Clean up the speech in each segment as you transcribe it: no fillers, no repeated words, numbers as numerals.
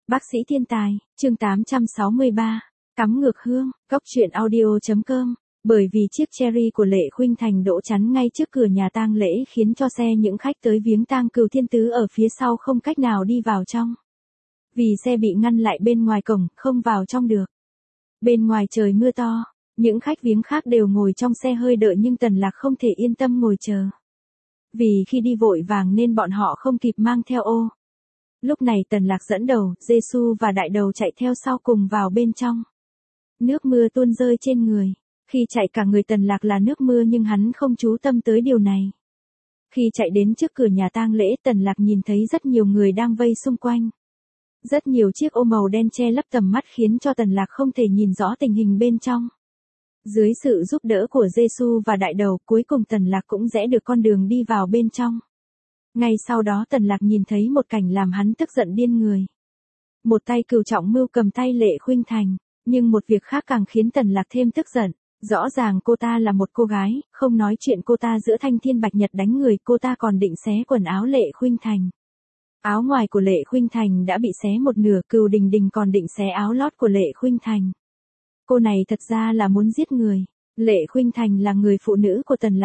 Bác sĩ thiên tài, chương 863, cắm ngược hương, góc truyện audio.com. Bởi vì chiếc Cherry của Lệ Khuynh Thành đỗ chắn ngay trước cửa nhà tang lễ khiến cho xe những khách tới viếng tang Cửu Thiên Tứ ở phía sau không cách nào đi vào trong. Vì xe bị ngăn lại bên ngoài cổng, không vào trong được. Bên ngoài trời mưa to, những khách viếng khác đều ngồi trong xe hơi đợi nhưng Tần Lạc không thể yên tâm ngồi chờ. Vì khi đi vội vàng nên bọn họ không kịp mang theo ô. Lúc này Tần Lạc dẫn đầu, Giê-xu và Đại Đầu chạy theo sau cùng vào bên trong. Nước mưa tuôn rơi trên người. Khi chạy cả người Tần Lạc là nước mưa nhưng hắn không chú tâm tới điều này. Khi chạy đến trước cửa nhà tang lễ Tần Lạc nhìn thấy rất nhiều người đang vây xung quanh. Rất nhiều chiếc ô màu đen che lấp tầm mắt khiến cho Tần Lạc không thể nhìn rõ tình hình bên trong. Dưới sự giúp đỡ của Giê-xu và Đại Đầu cuối cùng Tần Lạc cũng rẽ được con đường đi vào bên trong. Ngay sau đó Tần Lạc nhìn thấy một cảnh làm hắn tức giận điên người. Một tay Cửu Trọng Mưu cầm tay Lệ Khuynh Thành, nhưng một việc khác càng khiến Tần Lạc thêm tức giận. Rõ ràng cô ta là một cô gái, không nói chuyện cô ta giữa thanh thiên bạch nhật đánh người, cô ta còn định xé quần áo Lệ Khuynh Thành. Áo ngoài của Lệ Khuynh Thành đã bị xé một nửa, Cửu Đình Đình còn định xé áo lót của Lệ Khuynh Thành. Cô này thật ra là muốn giết người. Lệ Khuynh Thành là người phụ nữ của Tần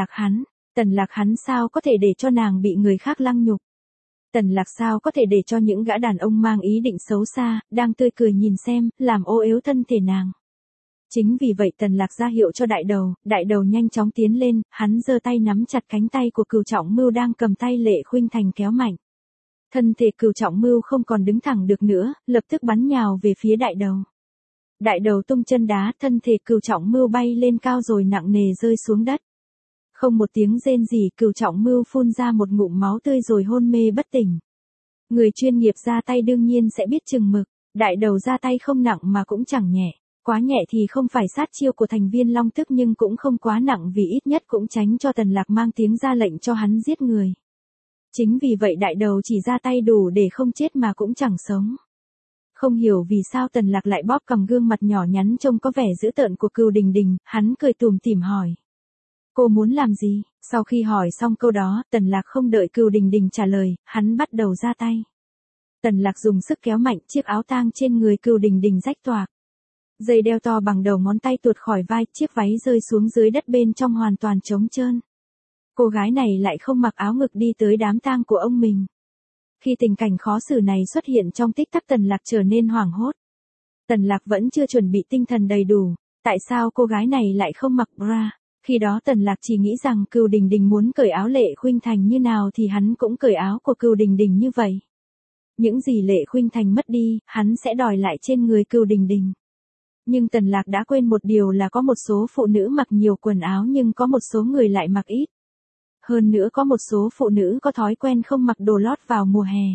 Lạc hắn sao có thể để cho nàng bị người khác lăng nhục. Tần Lạc sao có thể để cho những gã đàn ông mang ý định xấu xa, đang tươi cười nhìn xem, làm ô uế thân thể nàng. Chính vì vậy Tần Lạc ra hiệu cho Đại Đầu nhanh chóng tiến lên, hắn giơ tay nắm chặt cánh tay của Cửu Trọng Mưu đang cầm tay Lệ Khuynh Thành kéo mạnh. Thân thể Cửu Trọng Mưu không còn đứng thẳng được nữa, lập tức bắn nhào về phía Đại Đầu. Đại Đầu tung chân đá, thân thể Cửu Trọng Mưu bay lên cao rồi nặng nề rơi xuống đất. Không một tiếng rên gì, Cửu Trọng Mưu phun ra một ngụm máu tươi rồi hôn mê bất tỉnh. Người chuyên nghiệp ra tay đương nhiên sẽ biết chừng mực, Đại Đầu ra tay không nặng mà cũng chẳng nhẹ. Quá nhẹ thì không phải sát chiêu của thành viên Long Tức nhưng cũng không quá nặng vì ít nhất cũng tránh cho Tần Lạc mang tiếng ra lệnh cho hắn giết người. Chính vì vậy Đại Đầu chỉ ra tay đủ để không chết mà cũng chẳng sống. Không hiểu vì sao Tần Lạc lại bóp cầm gương mặt nhỏ nhắn trông có vẻ dữ tợn của Cửu Đình Đình, hắn cười tủm tỉm hỏi. Cô muốn làm gì? Sau khi hỏi xong câu đó, Tần Lạc không đợi Cửu Đình Đình trả lời, hắn bắt đầu ra tay. Tần Lạc dùng sức kéo mạnh, chiếc áo tang trên người Cửu Đình Đình rách toạc. Dây đeo to bằng đầu ngón tay tuột khỏi vai, chiếc váy rơi xuống dưới đất bên trong hoàn toàn trống trơn. Cô gái này lại không mặc áo ngực đi tới đám tang của ông mình. Khi tình cảnh khó xử này xuất hiện trong tích tắc Tần Lạc trở nên hoảng hốt. Tần Lạc vẫn chưa chuẩn bị tinh thần đầy đủ, tại sao cô gái này lại không mặc bra? Khi đó Tần Lạc chỉ nghĩ rằng Cửu Đình Đình muốn cởi áo Lệ Khuynh Thành như nào thì hắn cũng cởi áo của Cửu Đình Đình như vậy. Những gì Lệ Khuynh Thành mất đi, hắn sẽ đòi lại trên người Cửu Đình Đình. Nhưng Tần Lạc đã quên một điều là có một số phụ nữ mặc nhiều quần áo nhưng có một số người lại mặc ít. Hơn nữa có một số phụ nữ có thói quen không mặc đồ lót vào mùa hè.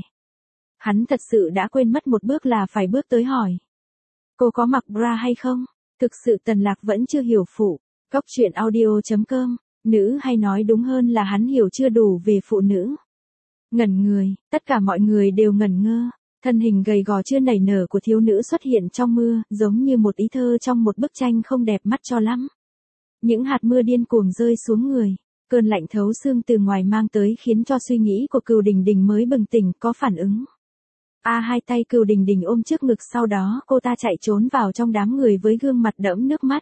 Hắn thật sự đã quên mất một bước là phải bước tới hỏi. Cô có mặc bra hay không? Thực sự Tần Lạc vẫn chưa hiểu phụ. Góc truyện audio.com, nữ hay nói đúng hơn là hắn hiểu chưa đủ về phụ nữ. Ngẩn người, tất cả mọi người đều ngẩn ngơ. Thân hình gầy gò chưa nảy nở của thiếu nữ xuất hiện trong mưa, giống như một ý thơ trong một bức tranh không đẹp mắt cho lắm. Những hạt mưa điên cuồng rơi xuống người, cơn lạnh thấu xương từ ngoài mang tới khiến cho suy nghĩ của Cửu Đình Đình mới bừng tỉnh, có phản ứng. Hai tay Cửu Đình Đình ôm trước ngực, sau đó cô ta chạy trốn vào trong đám người với gương mặt đẫm nước mắt.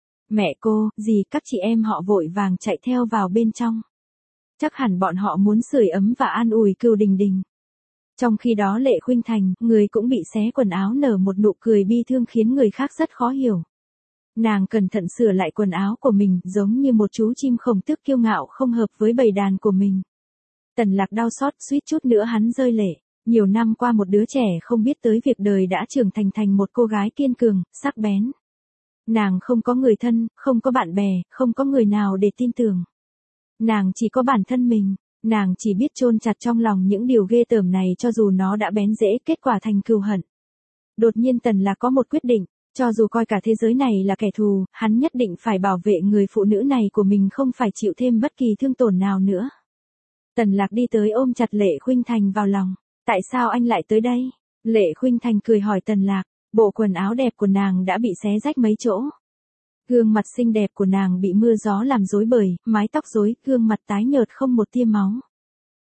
Mẹ cô, dì, các chị em họ vội vàng chạy theo vào bên trong. Chắc hẳn bọn họ muốn sưởi ấm và an ủi Cửu Đình Đình. Trong khi đó Lệ Khuynh Thành, người cũng bị xé quần áo, nở một nụ cười bi thương khiến người khác rất khó hiểu. Nàng cẩn thận sửa lại quần áo của mình, giống như một chú chim khổng tước kiêu ngạo không hợp với bầy đàn của mình. Tần Lạc đau xót, suýt chút nữa hắn rơi lệ. Nhiều năm qua một đứa trẻ không biết tới việc đời đã trưởng thành một cô gái kiên cường, sắc bén. Nàng không có người thân, không có bạn bè, không có người nào để tin tưởng. Nàng chỉ có bản thân mình. Nàng chỉ biết chôn chặt trong lòng những điều ghê tởm này cho dù nó đã bén rễ, kết quả thành cừu hận. Đột nhiên Tần Lạc có một quyết định, cho dù coi cả thế giới này là kẻ thù, hắn nhất định phải bảo vệ người phụ nữ này của mình không phải chịu thêm bất kỳ thương tổn nào nữa. Tần Lạc đi tới ôm chặt Lệ Khuynh Thành vào lòng. Tại sao anh lại tới đây? Lệ Khuynh Thành cười hỏi Tần Lạc, bộ quần áo đẹp của nàng đã bị xé rách mấy chỗ. Gương mặt xinh đẹp của nàng bị mưa gió làm rối bời, mái tóc rối, gương mặt tái nhợt không một tia máu.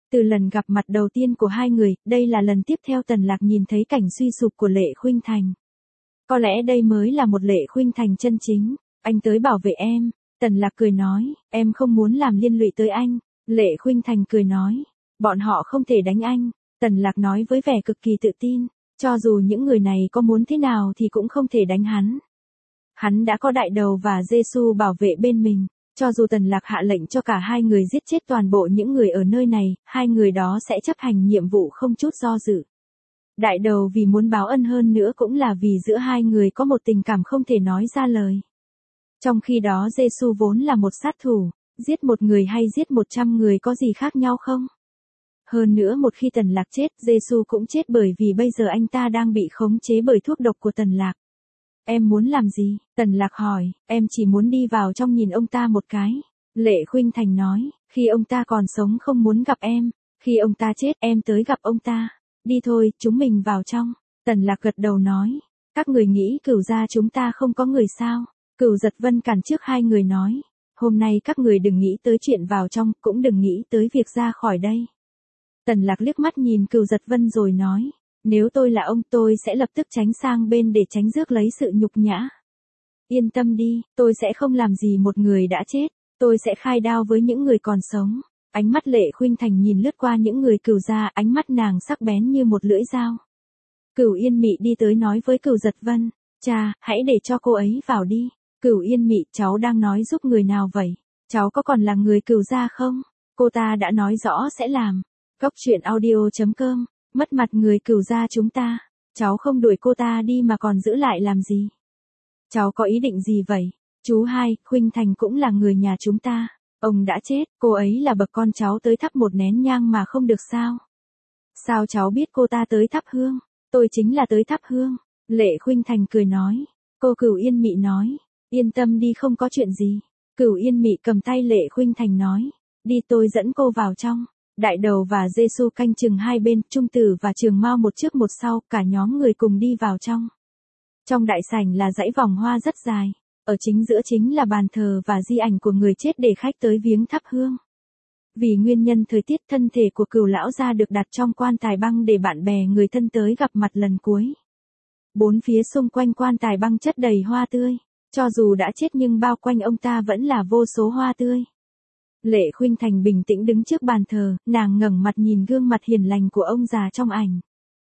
Từ lần gặp mặt đầu tiên của hai người, đây là lần tiếp theo Tần Lạc nhìn thấy cảnh suy sụp của Lệ Khuynh Thành. Có lẽ đây mới là một Lệ Khuynh Thành chân chính. Anh tới bảo vệ em. Tần Lạc cười nói, em không muốn làm liên lụy tới anh. Lệ Khuynh Thành cười nói, bọn họ không thể đánh anh. Tần Lạc nói với vẻ cực kỳ tự tin, cho dù những người này có muốn thế nào thì cũng không thể đánh hắn. Hắn đã có đại đầu và Giê-xu bảo vệ bên mình. Cho dù Tần Lạc hạ lệnh cho cả hai người giết chết toàn bộ những người ở nơi này, hai người đó sẽ chấp hành nhiệm vụ không chút do dự. Đại đầu vì muốn báo ân hơn nữa cũng là vì giữa hai người có một tình cảm không thể nói ra lời. Trong khi đó Giê-xu vốn là một sát thủ, giết một người hay giết 100 người có gì khác nhau không? Hơn nữa một khi Tần Lạc chết, Giê-xu cũng chết bởi vì bây giờ anh ta đang bị khống chế bởi thuốc độc của Tần Lạc. Em muốn làm gì? Tần Lạc hỏi, em chỉ muốn đi vào trong nhìn ông ta một cái. Lệ Khuynh Thành nói, khi ông ta còn sống không muốn gặp em, khi ông ta chết em tới gặp ông ta. Đi thôi, chúng mình vào trong. Tần Lạc gật đầu nói, các người nghĩ Cửu gia chúng ta không có người sao? Cửu Giật Vân cản trước hai người nói, hôm nay các người đừng nghĩ tới chuyện vào trong, cũng đừng nghĩ tới việc ra khỏi đây. Tần Lạc liếc mắt nhìn Cửu Giật Vân rồi nói, nếu tôi là ông tôi sẽ lập tức tránh sang bên để tránh rước lấy sự nhục nhã. Yên tâm đi, tôi sẽ không làm gì một người đã chết, tôi sẽ khai đao với những người còn sống. Ánh mắt Lệ Khuynh Thành nhìn lướt qua những người Cửu gia, ánh mắt nàng sắc bén như một lưỡi dao. Cửu Yên Mị đi tới nói với Cửu Giật Vân, cha, hãy để cho cô ấy vào đi. Cửu Yên Mị, cháu đang nói giúp người nào vậy? Cháu có còn là người Cửu gia không? Cô ta đã nói rõ sẽ làm. Góc truyện audio.com, mất mặt người Cửu gia chúng ta. Cháu không đuổi cô ta đi mà còn giữ lại làm gì? Cháu có ý định gì vậy? Chú hai, Khuynh Thành cũng là người nhà chúng ta. Ông đã chết, cô ấy là bậc con cháu tới thắp một nén nhang mà không được sao? Sao cháu biết cô ta tới thắp hương? Tôi chính là tới thắp hương. Lệ Khuynh Thành cười nói. Cô Cửu Yên Mị nói. Yên tâm đi, không có chuyện gì. Cửu Yên Mị cầm tay Lệ Khuynh Thành nói. Đi, tôi dẫn cô vào trong. Đại đầu và Giê-xu canh chừng hai bên, Trung Tử và Trường Mao một trước một sau, cả nhóm người cùng đi vào trong. Trong đại sảnh là dãy vòng hoa rất dài. Ở chính giữa chính là bàn thờ và di ảnh của người chết để khách tới viếng thắp hương. Vì nguyên nhân thời tiết, thân thể của Cửu lão gia được đặt trong quan tài băng để bạn bè người thân tới gặp mặt lần cuối. Bốn phía xung quanh quan tài băng chất đầy hoa tươi. Cho dù đã chết nhưng bao quanh ông ta vẫn là vô số hoa tươi. Lệ Khuynh Thành bình tĩnh đứng trước bàn thờ, nàng ngẩng mặt nhìn gương mặt hiền lành của ông già trong ảnh.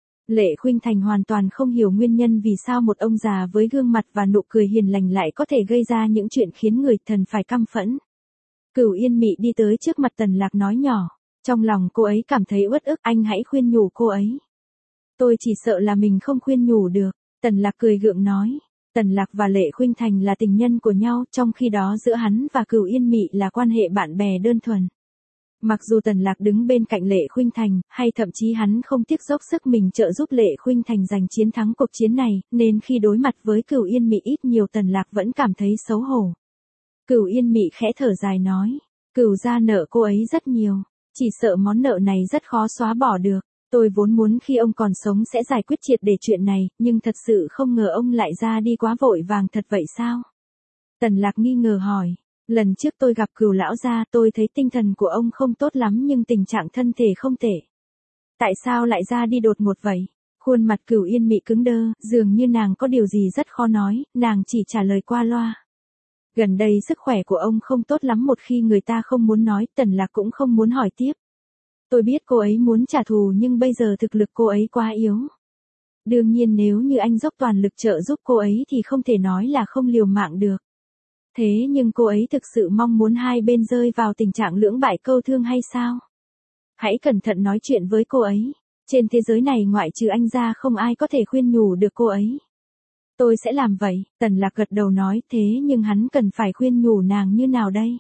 Lệ Khuynh Thành hoàn toàn không hiểu nguyên nhân vì sao một ông già với gương mặt và nụ cười hiền lành lại có thể gây ra những chuyện khiến người thần phải căm phẫn. Cửu Yên Mị đi tới trước mặt Tần Lạc nói nhỏ, trong lòng cô ấy cảm thấy uất ức, anh hãy khuyên nhủ cô ấy. Tôi chỉ sợ là mình không khuyên nhủ được. Tần Lạc cười gượng nói. Tần Lạc và Lệ Khuynh Thành là tình nhân của nhau, trong khi đó giữa hắn và Cửu Yên Mị là quan hệ bạn bè đơn thuần. Mặc dù Tần Lạc đứng bên cạnh Lệ Khuynh Thành, hay thậm chí hắn không tiếc dốc sức mình trợ giúp Lệ Khuynh Thành giành chiến thắng cuộc chiến này, nên khi đối mặt với Cửu Yên Mị ít nhiều Tần Lạc vẫn cảm thấy xấu hổ. Cửu Yên Mị khẽ thở dài nói, Cửu gia nợ cô ấy rất nhiều, chỉ sợ món nợ này rất khó xóa bỏ được. Tôi vốn muốn khi ông còn sống sẽ giải quyết triệt để chuyện này, nhưng thật sự không ngờ ông lại ra đi quá vội vàng thật vậy sao? Tần Lạc nghi ngờ hỏi. Lần trước tôi gặp Cửu lão gia, tôi thấy tinh thần của ông không tốt lắm nhưng tình trạng thân thể không tệ. Tại sao lại ra đi đột ngột vậy? Khuôn mặt Cửu Yên Mị cứng đơ, dường như nàng có điều gì rất khó nói, nàng chỉ trả lời qua loa. Gần đây sức khỏe của ông không tốt lắm, một khi người ta không muốn nói, Tần Lạc cũng không muốn hỏi tiếp. Tôi biết cô ấy muốn trả thù nhưng bây giờ thực lực cô ấy quá yếu. Đương nhiên nếu như anh dốc toàn lực trợ giúp cô ấy thì không thể nói là không liều mạng được. Thế nhưng cô ấy thực sự mong muốn hai bên rơi vào tình trạng lưỡng bại câu thương hay sao? Hãy cẩn thận nói chuyện với cô ấy. Trên thế giới này ngoại trừ anh ra không ai có thể khuyên nhủ được cô ấy. Tôi sẽ làm vậy, Tần Lạc gật đầu nói, thế nhưng hắn cần phải khuyên nhủ nàng như nào đây?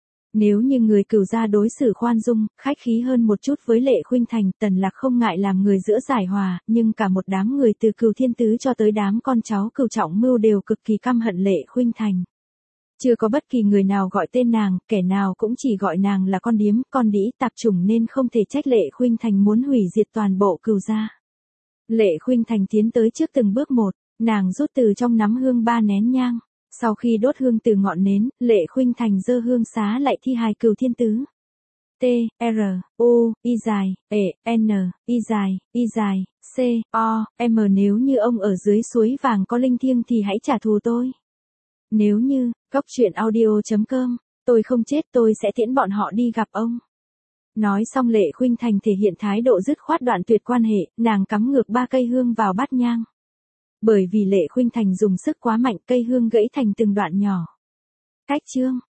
Nếu như người Cửu gia đối xử khoan dung, khách khí hơn một chút với Lệ Khuynh Thành, Tần Lạc không ngại làm người giữa giải hòa, nhưng cả một đám người từ Cửu Thiên Tứ cho tới đám con cháu Cửu Trọng Mưu đều cực kỳ căm hận Lệ Khuynh Thành. Chưa có bất kỳ người nào gọi tên nàng, kẻ nào cũng chỉ gọi nàng là con điếm, con đĩ, tạp chủng nên không thể trách Lệ Khuynh Thành muốn hủy diệt toàn bộ Cửu gia. Lệ Khuynh Thành tiến tới trước từng bước một, nàng rút từ trong nắm hương 3 nén nhang. Sau khi đốt hương từ ngọn nến, Lệ Khuynh Thành giơ hương xá lại thi hài Cửu Thiên Tứ. T, R, U, Y dài, E, N, Y dài, C, O, M. Nếu như ông ở dưới suối vàng có linh thiêng thì hãy trả thù tôi. Nếu như, Góc Chuyện Audio.com, tôi không chết tôi sẽ tiễn bọn họ đi gặp ông. Nói xong Lệ Khuynh Thành thể hiện thái độ dứt khoát đoạn tuyệt quan hệ, nàng cắm ngược 3 cây hương vào bát nhang. Bởi vì Lệ Khuynh Thành dùng sức quá mạnh cây hương gãy thành từng đoạn nhỏ. Cách chương